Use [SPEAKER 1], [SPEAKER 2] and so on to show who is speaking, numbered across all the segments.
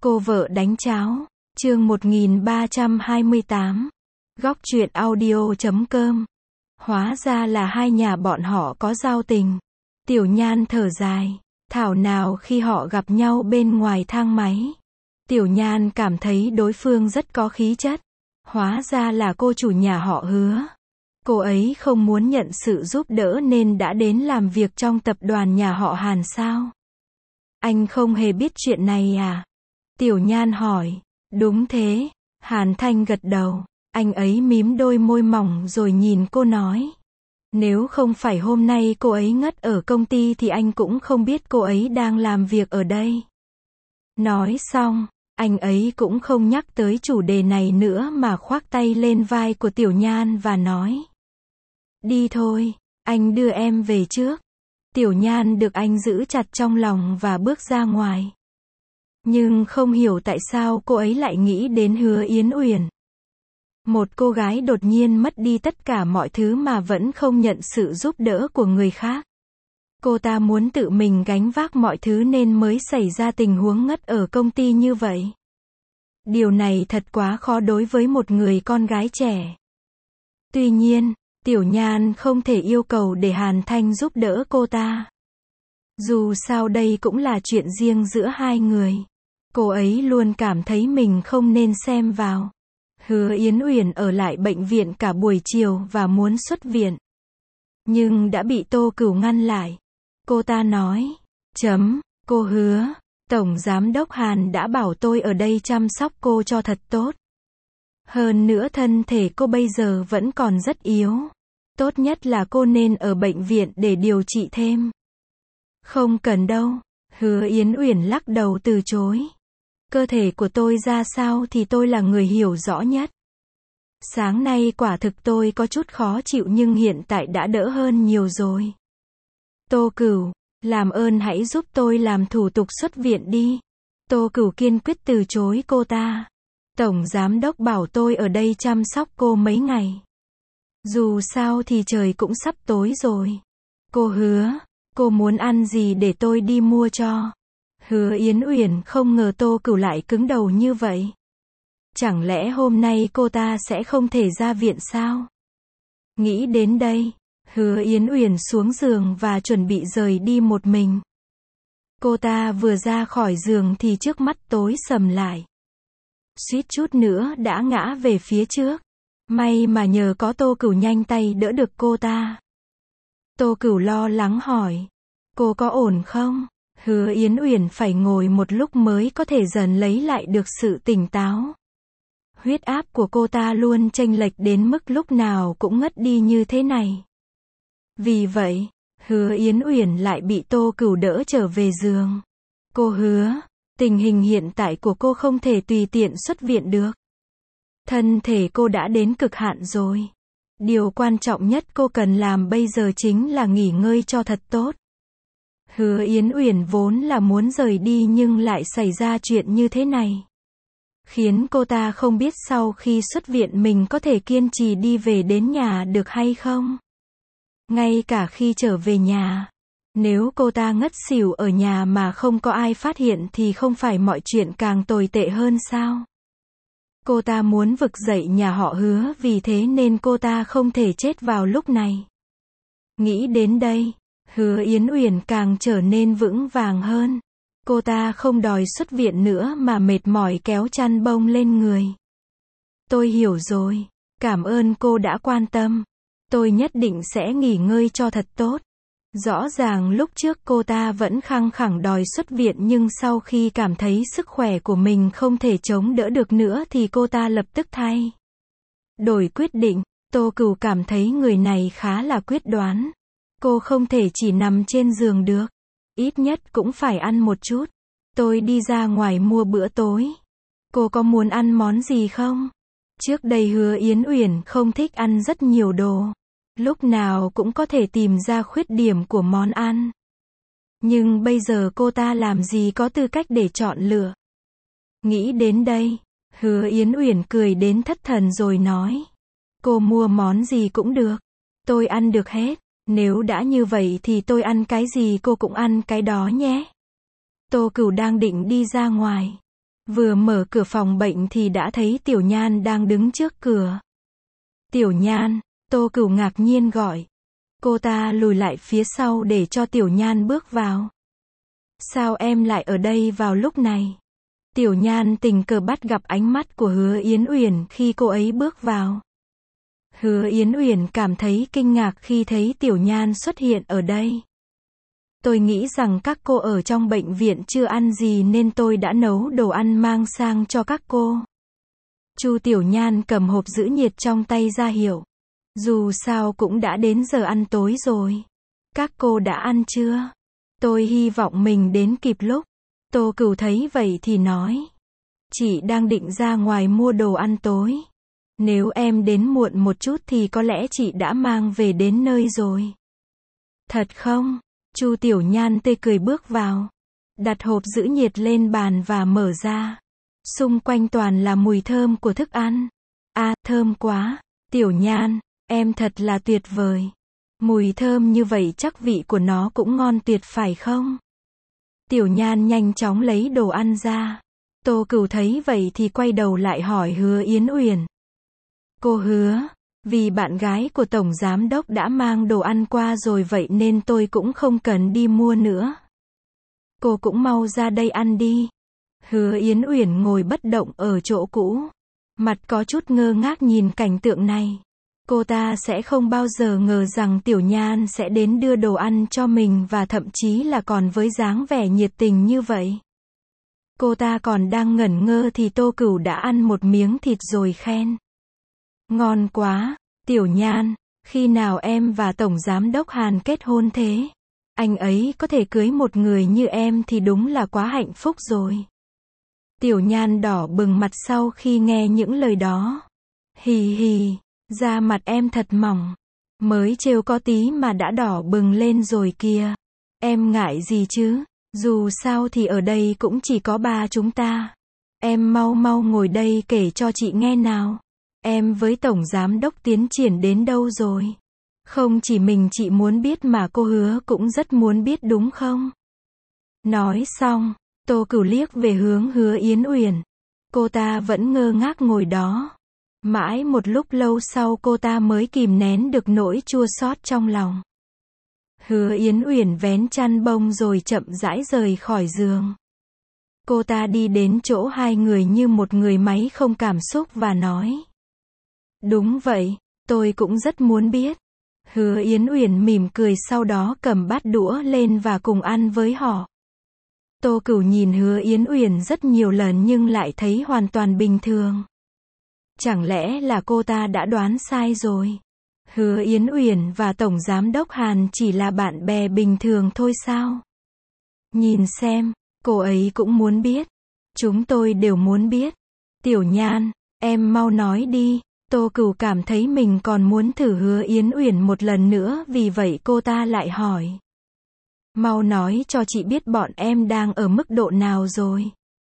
[SPEAKER 1] Cô vợ đánh cháo, chương 1328. Góc truyện audio.com. Hóa ra là hai nhà bọn họ có giao tình. Tiểu Nhan thở dài, thảo nào khi họ gặp nhau bên ngoài thang máy. Tiểu Nhan cảm thấy đối phương rất có khí chất. Hóa ra là cô chủ nhà họ Hứa. Cô ấy không muốn nhận sự giúp đỡ nên đã đến làm việc trong tập đoàn nhà họ Hàn sao? Anh không hề biết chuyện này à? Tiểu Nhan hỏi. Đúng thế. Hàn Thanh gật đầu. Anh ấy mím đôi môi mỏng rồi nhìn cô nói. Nếu không phải hôm nay cô ấy ngất ở công ty thì anh cũng không biết cô ấy đang làm việc ở đây. Nói xong, anh ấy cũng không nhắc tới chủ đề này nữa mà khoác tay lên vai của Tiểu Nhan và nói. Đi thôi, anh đưa em về trước. Tiểu Nhan được anh giữ chặt trong lòng và bước ra ngoài. Nhưng không hiểu tại sao cô ấy lại nghĩ đến Hứa Yến Uyển. Một cô gái đột nhiên mất đi tất cả mọi thứ mà vẫn không nhận sự giúp đỡ của người khác. Cô ta muốn tự mình gánh vác mọi thứ nên mới xảy ra tình huống ngất ở công ty như vậy. Điều này thật quá khó đối với một người con gái trẻ. Tuy nhiên, Tiểu Nhan không thể yêu cầu để Hàn Thanh giúp đỡ cô ta. Dù sao đây cũng là chuyện riêng giữa hai người. Cô ấy luôn cảm thấy mình không nên xem vào. Hứa Yến Uyển ở lại bệnh viện cả buổi chiều và muốn xuất viện. Nhưng đã bị Tô Cửu ngăn lại. Cô ta nói. Cô Hứa, Tổng Giám đốc Hàn đã bảo tôi ở đây chăm sóc cô cho thật tốt. Hơn nữa thân thể cô bây giờ vẫn còn rất yếu. Tốt nhất là cô nên ở bệnh viện để điều trị thêm. Không cần đâu. Hứa Yến Uyển lắc đầu từ chối. Cơ thể của tôi ra sao thì tôi là người hiểu rõ nhất. Sáng nay quả thực tôi có chút khó chịu nhưng hiện tại đã đỡ hơn nhiều rồi. Tô Cửu, làm ơn hãy giúp tôi làm thủ tục xuất viện đi. Tô Cửu kiên quyết từ chối cô ta. Tổng Giám đốc bảo tôi ở đây chăm sóc cô mấy ngày. Dù sao thì trời cũng sắp tối rồi. Cô Hứa, cô muốn ăn gì để tôi đi mua cho? Hứa Yến Uyển không ngờ Tô Cửu lại cứng đầu như vậy. Chẳng lẽ hôm nay cô ta sẽ không thể ra viện sao? Nghĩ đến đây, Hứa Yến Uyển xuống giường và chuẩn bị rời đi một mình. Cô ta vừa ra khỏi giường thì trước mắt tối sầm lại. Suýt chút nữa đã ngã về phía trước. May mà nhờ có Tô Cửu nhanh tay đỡ được cô ta. Tô Cửu lo lắng hỏi. Cô có ổn không? Hứa Yến Uyển phải ngồi một lúc mới có thể dần lấy lại được sự tỉnh táo. Huyết áp của cô ta luôn chênh lệch đến mức lúc nào cũng ngất đi như thế này. Vì vậy, Hứa Yến Uyển lại bị Tô Cửu đỡ trở về giường. Cô Hứa, tình hình hiện tại của cô không thể tùy tiện xuất viện được. Thân thể cô đã đến cực hạn rồi. Điều quan trọng nhất cô cần làm bây giờ chính là nghỉ ngơi cho thật tốt. Hứa Yến Uyển vốn là muốn rời đi nhưng lại xảy ra chuyện như thế này. Khiến cô ta không biết sau khi xuất viện mình có thể kiên trì đi về đến nhà được hay không. Ngay cả khi trở về nhà, nếu cô ta ngất xỉu ở nhà mà không có ai phát hiện thì không phải mọi chuyện càng tồi tệ hơn sao? Cô ta muốn vực dậy nhà họ Hứa vì thế nên cô ta không thể chết vào lúc này. Nghĩ đến đây, Hứa Yến Uyển càng trở nên vững vàng hơn. Cô ta không đòi xuất viện nữa mà mệt mỏi kéo chăn bông lên người. Tôi hiểu rồi. Cảm ơn cô đã quan tâm. Tôi nhất định sẽ nghỉ ngơi cho thật tốt. Rõ ràng lúc trước cô ta vẫn khăng khăng đòi xuất viện nhưng sau khi cảm thấy sức khỏe của mình không thể chống đỡ được nữa thì cô ta lập tức thay đổi quyết định. Tô Cửu cảm thấy người này khá là quyết đoán. Cô không thể chỉ nằm trên giường được. Ít nhất cũng phải ăn một chút. Tôi đi ra ngoài mua bữa tối. Cô có muốn ăn món gì không? Trước đây Hứa Yến Uyển không thích ăn rất nhiều đồ. Lúc nào cũng có thể tìm ra khuyết điểm của món ăn. Nhưng bây giờ cô ta làm gì có tư cách để chọn lựa. Nghĩ đến đây, Hứa Yến Uyển cười đến thất thần rồi nói. Cô mua món gì cũng được. Tôi ăn được hết. Nếu đã như vậy thì tôi ăn cái gì cô cũng ăn cái đó nhé. Tô Cửu đang định đi ra ngoài. Vừa mở cửa phòng bệnh thì đã thấy Tiểu Nhan đang đứng trước cửa. Tiểu Nhan, Tô Cửu ngạc nhiên gọi. Cô ta lùi lại phía sau để cho Tiểu Nhan bước vào. Sao em lại ở đây vào lúc này? Tiểu Nhan tình cờ bắt gặp ánh mắt của Hứa Yến Uyển khi cô ấy bước vào. Hứa Yến Uyển cảm thấy kinh ngạc khi thấy Tiểu Nhan xuất hiện ở đây. Tôi nghĩ rằng các cô ở trong bệnh viện chưa ăn gì nên tôi đã nấu đồ ăn mang sang cho các cô. Chu Tiểu Nhan cầm hộp giữ nhiệt trong tay ra hiệu. Dù sao cũng đã đến giờ ăn tối rồi. Các cô đã ăn chưa? Tôi hy vọng mình đến kịp lúc. Tô Cửu thấy vậy thì nói. Chị đang định ra ngoài mua đồ ăn tối. Nếu em đến muộn một chút thì có lẽ chị đã mang về đến nơi rồi. Thật không? Chu Tiểu Nhan tươi cười bước vào. Đặt hộp giữ nhiệt lên bàn và mở ra. Xung quanh toàn là mùi thơm của thức ăn. À, thơm quá. Tiểu Nhan, em thật là tuyệt vời. Mùi thơm như vậy chắc vị của nó cũng ngon tuyệt phải không? Tiểu Nhan nhanh chóng lấy đồ ăn ra. Tô Cửu thấy vậy thì quay đầu lại hỏi Hứa Yến Uyển. Cô Hứa, vì bạn gái của Tổng Giám Đốc đã mang đồ ăn qua rồi vậy nên tôi cũng không cần đi mua nữa. Cô cũng mau ra đây ăn đi. Hứa Yến Uyển ngồi bất động ở chỗ cũ. Mặt có chút ngơ ngác nhìn cảnh tượng này. Cô ta sẽ không bao giờ ngờ rằng Tiểu Nhan sẽ đến đưa đồ ăn cho mình và thậm chí là còn với dáng vẻ nhiệt tình như vậy. Cô ta còn đang ngẩn ngơ thì Tô Cửu đã ăn một miếng thịt rồi khen. Ngon quá, Tiểu Nhan, khi nào em và Tổng Giám Đốc Hàn kết hôn thế? Anh ấy có thể cưới một người như em thì đúng là quá hạnh phúc rồi. Tiểu Nhan đỏ bừng mặt sau khi nghe những lời đó. Hì hì, da mặt em thật mỏng. Mới trêu có tí mà đã đỏ bừng lên rồi kìa. Em ngại gì chứ? Dù sao thì ở đây cũng chỉ có ba chúng ta. Em mau mau ngồi đây kể cho chị nghe nào. Em với Tổng Giám Đốc tiến triển đến đâu rồi? Không chỉ mình chị muốn biết mà cô Hứa cũng rất muốn biết đúng không? Nói xong, Tô Cửu liếc về hướng Hứa Yến Uyển. Cô ta vẫn ngơ ngác ngồi đó. Mãi một lúc lâu sau cô ta mới kìm nén được nỗi chua xót trong lòng. Hứa Yến Uyển vén chăn bông rồi chậm rãi rời khỏi giường. Cô ta đi đến chỗ hai người như một người máy không cảm xúc và nói. Đúng vậy, tôi cũng rất muốn biết. Hứa Yến Uyển mỉm cười sau đó cầm bát đũa lên và cùng ăn với họ. Tô Cửu nhìn Hứa Yến Uyển rất nhiều lần nhưng lại thấy hoàn toàn bình thường. Chẳng lẽ là cô ta đã đoán sai rồi? Hứa Yến Uyển và Tổng Giám Đốc Hàn chỉ là bạn bè bình thường thôi sao? Nhìn xem, cô ấy cũng muốn biết. Chúng tôi đều muốn biết. Tiểu Nhan, em mau nói đi. Tô Cửu cảm thấy mình còn muốn thử Hứa Yến Uyển một lần nữa vì vậy cô ta lại hỏi. Mau nói cho chị biết bọn em đang ở mức độ nào rồi.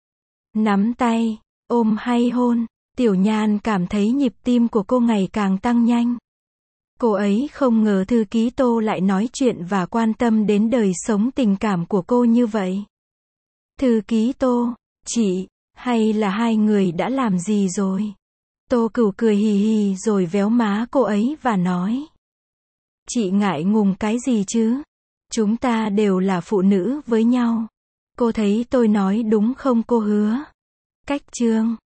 [SPEAKER 1] Nắm tay, ôm hay hôn. Tiểu Nhan cảm thấy nhịp tim của cô ngày càng tăng nhanh. Cô ấy không ngờ thư ký Tô lại nói chuyện và quan tâm đến đời sống tình cảm của cô như vậy. Thư ký Tô, chị, hay là hai người đã làm gì rồi? Tô Cửu cười hì hì rồi véo má cô ấy và nói. Chị ngại ngùng cái gì chứ? Chúng ta đều là phụ nữ với nhau. Cô thấy tôi nói đúng không cô Hứa? Cách chương